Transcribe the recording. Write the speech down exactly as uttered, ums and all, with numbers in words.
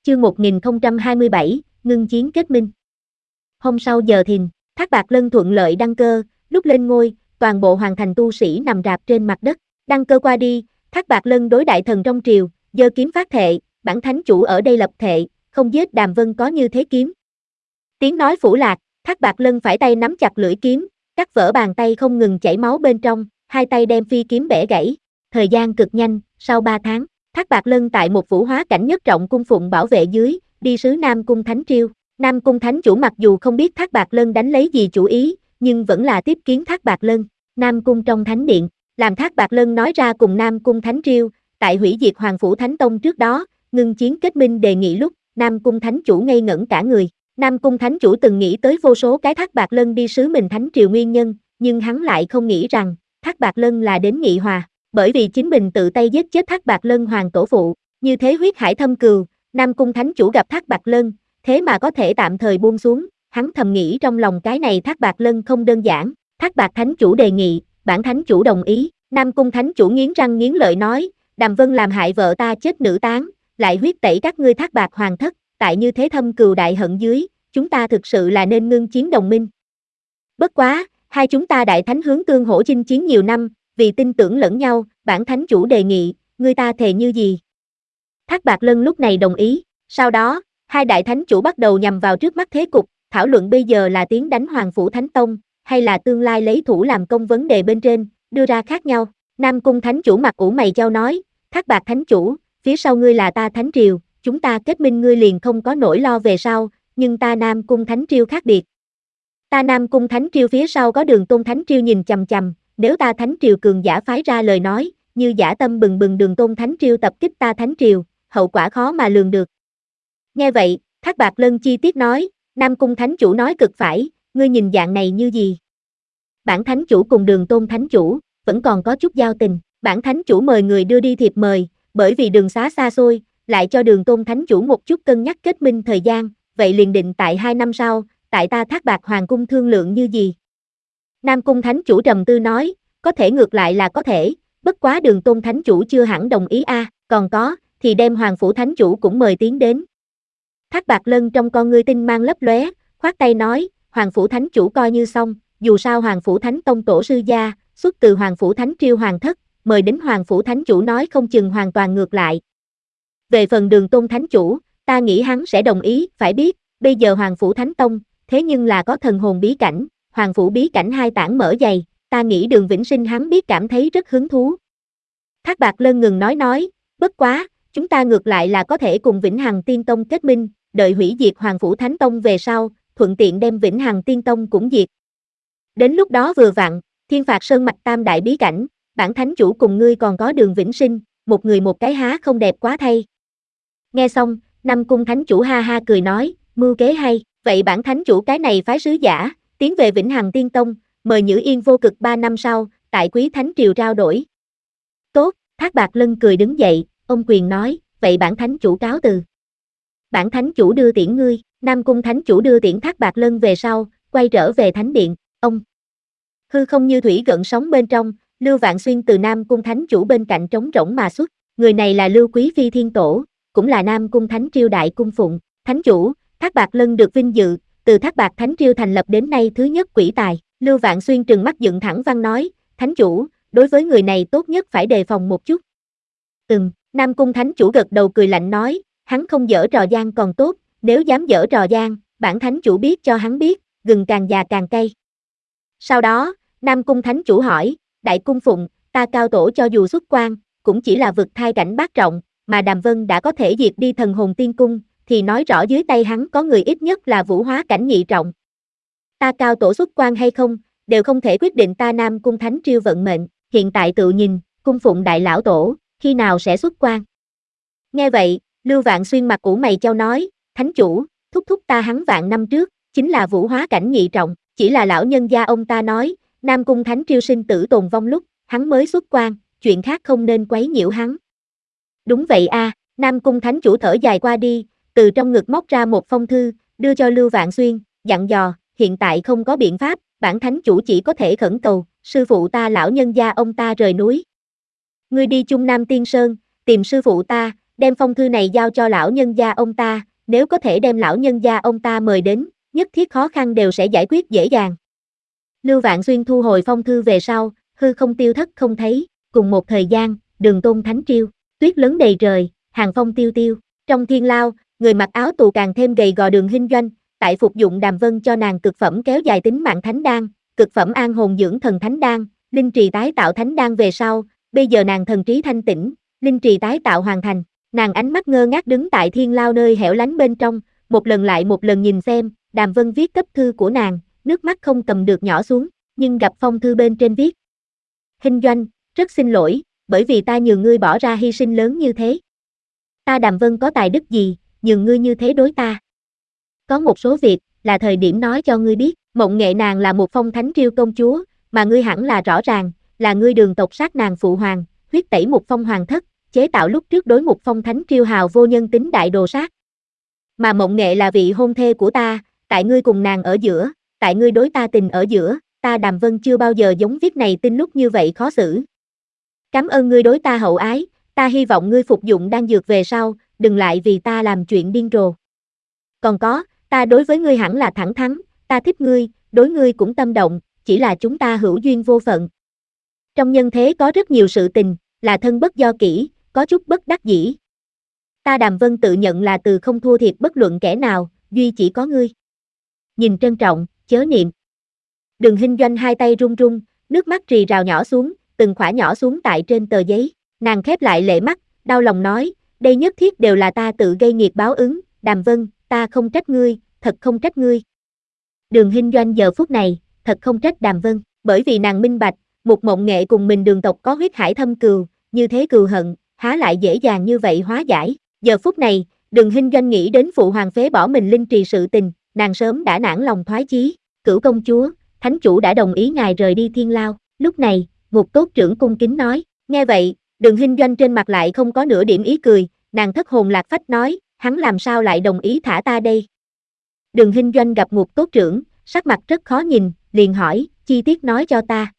Chương một nghìn không trăm hai mươi bảy, ngưng chiến kết minh. Hôm sau giờ thìn, Thác Bạt Lân thuận lợi đăng cơ, lúc lên ngôi, toàn bộ hoàng thành tu sĩ nằm rạp trên mặt đất. Đăng cơ qua đi, Thác Bạt Lân đối đại thần trong triều, giơ kiếm phát thệ, bản thánh chủ ở đây lập thệ, không giết Đàm Vân có như thế kiếm. Tiếng nói phủ lạc, Thác Bạt Lân phải tay nắm chặt lưỡi kiếm, cắt vỡ bàn tay không ngừng chảy máu bên trong, hai tay đem phi kiếm bẻ gãy. Thời gian cực nhanh, sau ba tháng, Thác Bạt Lân tại một vũ hóa cảnh nhất trọng cung phụng bảo vệ dưới, đi sứ Nam Cung Thánh Triêu. Nam Cung Thánh Chủ mặc dù không biết Thác Bạt Lân đánh lấy gì chủ ý, nhưng vẫn là tiếp kiến Thác Bạt Lân. Nam Cung trong thánh điện, làm Thác Bạt Lân nói ra cùng Nam Cung Thánh Triêu, tại hủy diệt Hoàng Phủ Thánh Tông trước đó, ngưng chiến kết minh đề nghị lúc, Nam Cung Thánh Chủ ngây ngẩn cả người. Nam Cung Thánh Chủ từng nghĩ tới vô số cái Thác Bạt Lân đi sứ mình Thánh Triều nguyên nhân, nhưng hắn lại không nghĩ rằng, Thác Bạt Lân là đến nghị hòa. Bởi vì chính mình tự tay giết chết Thác Bạt Lân hoàng tổ phụ, như thế huyết hải thâm cừu, Nam Cung Thánh Chủ gặp Thác Bạt Lân, thế mà có thể tạm thời buông xuống, hắn thầm nghĩ trong lòng cái này Thác Bạt Lân không đơn giản. Thác Bạt Thánh Chủ đề nghị, bản Thánh Chủ đồng ý. Nam Cung Thánh Chủ nghiến răng nghiến lợi nói, Đàm Vân làm hại vợ ta chết nữ tán, lại huyết tẩy các ngươi Thác Bạt hoàng thất, tại như thế thâm cừu đại hận dưới, chúng ta thực sự là nên ngưng chiến đồng minh. Bất quá, hai chúng ta đại thánh hướng tương hỗ chinh chiến nhiều năm, vì tin tưởng lẫn nhau, bản thánh chủ đề nghị, ngươi ta thề như gì? Thác Bạt Lân lúc này đồng ý, sau đó, hai đại thánh chủ bắt đầu nhằm vào trước mắt thế cục, thảo luận bây giờ là tiến đánh Hoàng Phủ Thánh Tông, hay là tương lai lấy thủ làm công vấn đề bên trên, đưa ra khác nhau. Nam Cung Thánh Chủ mặt ủ mày chau nói, Thác Bạt Thánh Chủ, phía sau ngươi là ta Thánh Triều, chúng ta kết minh ngươi liền không có nỗi lo về sau, nhưng ta Nam Cung Thánh Triều khác biệt. Ta Nam Cung Thánh Triều phía sau có Đường Tôn Thánh Triều nhìn chằm chằm, nếu ta Thánh Triều cường giả phái ra lời nói, như dã tâm bừng bừng Đường Tôn Thánh Triều tập kích ta Thánh Triều, hậu quả khó mà lường được. Nghe vậy, Thác Bạt Lân chi tiết nói, Nam Cung Thánh Chủ nói cực phải, ngươi nhìn dạng này như gì? Bản Thánh Chủ cùng Đường Tôn Thánh Chủ, vẫn còn có chút giao tình, bản Thánh Chủ mời người đưa đi thiệp mời, bởi vì đường xá xa xôi, lại cho Đường Tôn Thánh Chủ một chút cân nhắc kết minh thời gian, vậy liền định tại hai năm sau, tại ta Thác Bạt Hoàng Cung thương lượng như gì? Nam Cung Thánh Chủ trầm tư nói, có thể ngược lại là có thể, bất quá Đường Tôn Thánh Chủ chưa hẳn đồng ý a, à, còn có, thì đem Hoàng Phủ Thánh Chủ cũng mời tiến đến. Thác Bạt Lân trong con ngươi tinh mang lấp lóe, khoát tay nói, Hoàng Phủ Thánh Chủ coi như xong, dù sao Hoàng Phủ Thánh Tông tổ sư gia, xuất từ Hoàng Phủ Thánh Triêu Hoàng Thất, mời đến Hoàng Phủ Thánh Chủ nói không chừng hoàn toàn ngược lại. Về phần Đường Tôn Thánh Chủ, ta nghĩ hắn sẽ đồng ý, phải biết, bây giờ Hoàng Phủ Thánh Tông, thế nhưng là có thần hồn bí cảnh, Hoàng Phủ bí cảnh hai tảng mở dày, ta nghĩ Đường Vĩnh Sinh hắn biết cảm thấy rất hứng thú. Thác Bạt Lân ngừng nói nói, bất quá, chúng ta ngược lại là có thể cùng Vĩnh Hằng Tiên Tông kết minh, đợi hủy diệt Hoàng Phủ Thánh Tông về sau, thuận tiện đem Vĩnh Hằng Tiên Tông cũng diệt. Đến lúc đó vừa vặn, Thiên Phạt Sơn mạch tam đại bí cảnh, bản Thánh Chủ cùng ngươi còn có Đường Vĩnh Sinh, một người một cái há không đẹp quá thay. Nghe xong, Nam Cung Thánh Chủ ha ha cười nói, mưu kế hay, vậy bản Thánh Chủ cái này phái sứ giả, tiến về Vĩnh Hằng Tiên Tông, mời Nhữ Yên vô cực ba năm sau, tại Quý Thánh Triều trao đổi. Tốt, Thác Bạt Lân cười đứng dậy, ông quyền nói, vậy bản Thánh Chủ cáo từ. Bản Thánh Chủ đưa tiễn ngươi, Nam Cung Thánh Chủ đưa tiễn Thác Bạt Lân về sau, quay trở về Thánh Điện, ông. Hư không như thủy gợn sóng bên trong, Lưu Vạn Xuyên từ Nam Cung Thánh Chủ bên cạnh trống rỗng mà xuất, người này là Lưu Quý Phi Thiên Tổ, cũng là Nam Cung Thánh Triều đại cung phụng, Thánh Chủ, Thác Bạt Lân được vinh dự, từ Thác Bạt Thánh Triều thành lập đến nay thứ nhất quỷ tài, Lưu Vạn Xuyên trừng mắt dựng thẳng văn nói, Thánh Chủ, đối với người này tốt nhất phải đề phòng một chút. Ừm, Nam Cung Thánh Chủ gật đầu cười lạnh nói, hắn không dở trò gian còn tốt, nếu dám dở trò gian, bản Thánh Chủ biết cho hắn biết, gừng càng già càng cay. Sau đó, Nam Cung Thánh Chủ hỏi, đại cung phụng, ta cao tổ cho dù xuất quan, cũng chỉ là vực thai cảnh bát trọng, mà Đàm Vân đã có thể diệt đi thần hồn tiên cung, thì nói rõ dưới tay hắn có người ít nhất là vũ hóa cảnh nhị trọng. Ta cao tổ xuất quan hay không, đều không thể quyết định ta Nam Cung Thánh Triều vận mệnh, hiện tại tự nhìn, cung phụng đại lão tổ, khi nào sẽ xuất quan. Nghe vậy, Lưu Vạn Xuyên mặt ủ mày chau nói, Thánh Chủ, thúc thúc ta hắn vạn năm trước, chính là vũ hóa cảnh nhị trọng, chỉ là lão nhân gia ông ta nói, Nam Cung Thánh Triều sinh tử tồn vong lúc, hắn mới xuất quan, chuyện khác không nên quấy nhiễu hắn. Đúng vậy a, à, Nam Cung Thánh Chủ thở dài qua đi, từ trong ngực móc ra một phong thư, đưa cho Lưu Vạn Xuyên, dặn dò, hiện tại không có biện pháp, bản Thánh Chủ chỉ có thể khẩn cầu, sư phụ ta lão nhân gia ông ta rời núi. Ngươi đi chung Nam Tiên Sơn, tìm sư phụ ta, đem phong thư này giao cho lão nhân gia ông ta, nếu có thể đem lão nhân gia ông ta mời đến, nhất thiết khó khăn đều sẽ giải quyết dễ dàng. Lưu Vạn Xuyên thu hồi phong thư về sau, hư không tiêu thất không thấy, cùng một thời gian, Đường Tôn Thánh Triêu, tuyết lớn đầy trời, hàng phong tiêu tiêu, trong thiên lao, người mặc áo tù càng thêm gầy gò Đường Hinh Doanh, tại phục dụng Đàm Vân cho nàng cực phẩm kéo dài tính mạng thánh đan, cực phẩm an hồn dưỡng thần thánh đan, linh trì tái tạo thánh đan về sau, bây giờ nàng thần trí thanh tĩnh, linh trì tái tạo hoàn thành, nàng ánh mắt ngơ ngác đứng tại thiên lao nơi hẻo lánh bên trong, một lần lại một lần nhìn xem, Đàm Vân viết cấp thư của nàng, nước mắt không cầm được nhỏ xuống, nhưng gặp phong thư bên trên viết. Hinh Doanh, rất xin lỗi, bởi vì ta nhường ngươi bỏ ra hy sinh lớn như thế. Ta Đàm Vân có tài đức gì, nhường ngươi như thế đối ta. Có một số việc, là thời điểm nói cho ngươi biết, Mộng Nghệ nàng là một phong thánh triêu công chúa, mà ngươi hẳn là rõ ràng, là ngươi Đường tộc sát nàng phụ hoàng, huyết tẩy một phong hoàng thất, chế tạo lúc trước đối một phong thánh triêu hào vô nhân tính đại đồ sát. Mà Mộng Nghệ là vị hôn thê của ta, tại ngươi cùng nàng ở giữa, tại ngươi đối ta tình ở giữa, ta Đàm Vân chưa bao giờ giống viết này tin lúc như vậy khó xử. Cảm ơn ngươi đối ta hậu ái, ta hy vọng ngươi phục dụng đan dược về sau, đừng lại vì ta làm chuyện điên rồ. Còn có, ta đối với ngươi hẳn là thẳng thắn, ta thích ngươi, đối ngươi cũng tâm động, chỉ là chúng ta hữu duyên vô phận. Trong nhân thế có rất nhiều sự tình, là thân bất do kỷ, có chút bất đắc dĩ. Ta Đàm Vân tự nhận là từ không thua thiệt bất luận kẻ nào, duy chỉ có ngươi. Nhìn trân trọng, chớ niệm. Đường Hinh Doanh hai tay run run, nước mắt rì rào nhỏ xuống, từng khỏa nhỏ xuống tại trên tờ giấy, nàng khép lại lệ mắt, đau lòng nói, đây nhất thiết đều là ta tự gây nghiệp báo ứng, Đàm Vân, ta không trách ngươi, thật không trách ngươi. Đường Hinh Doanh giờ phút này, thật không trách Đàm Vân, bởi vì nàng minh bạch, một Mộng Nghệ cùng mình Đường tộc có huyết hải thâm cừu, như thế cừu hận, há lại dễ dàng như vậy hóa giải. Giờ phút này, Đường Hinh Doanh nghĩ đến phụ hoàng phế bỏ mình linh trì sự tình, nàng sớm đã nản lòng thoái chí. Cửu công chúa, thánh chủ đã đồng ý ngài rời đi thiên lao. Lúc này, Ngục Tốt trưởng cung kính nói, nghe vậy, Đường Hinh Doanh trên mặt lại không có nửa điểm ý cười, nàng thất hồn lạc phách nói, hắn làm sao lại đồng ý thả ta đây. Đường Hinh Doanh gặp Ngục Tốt trưởng, sắc mặt rất khó nhìn, liền hỏi, chi tiết nói cho ta.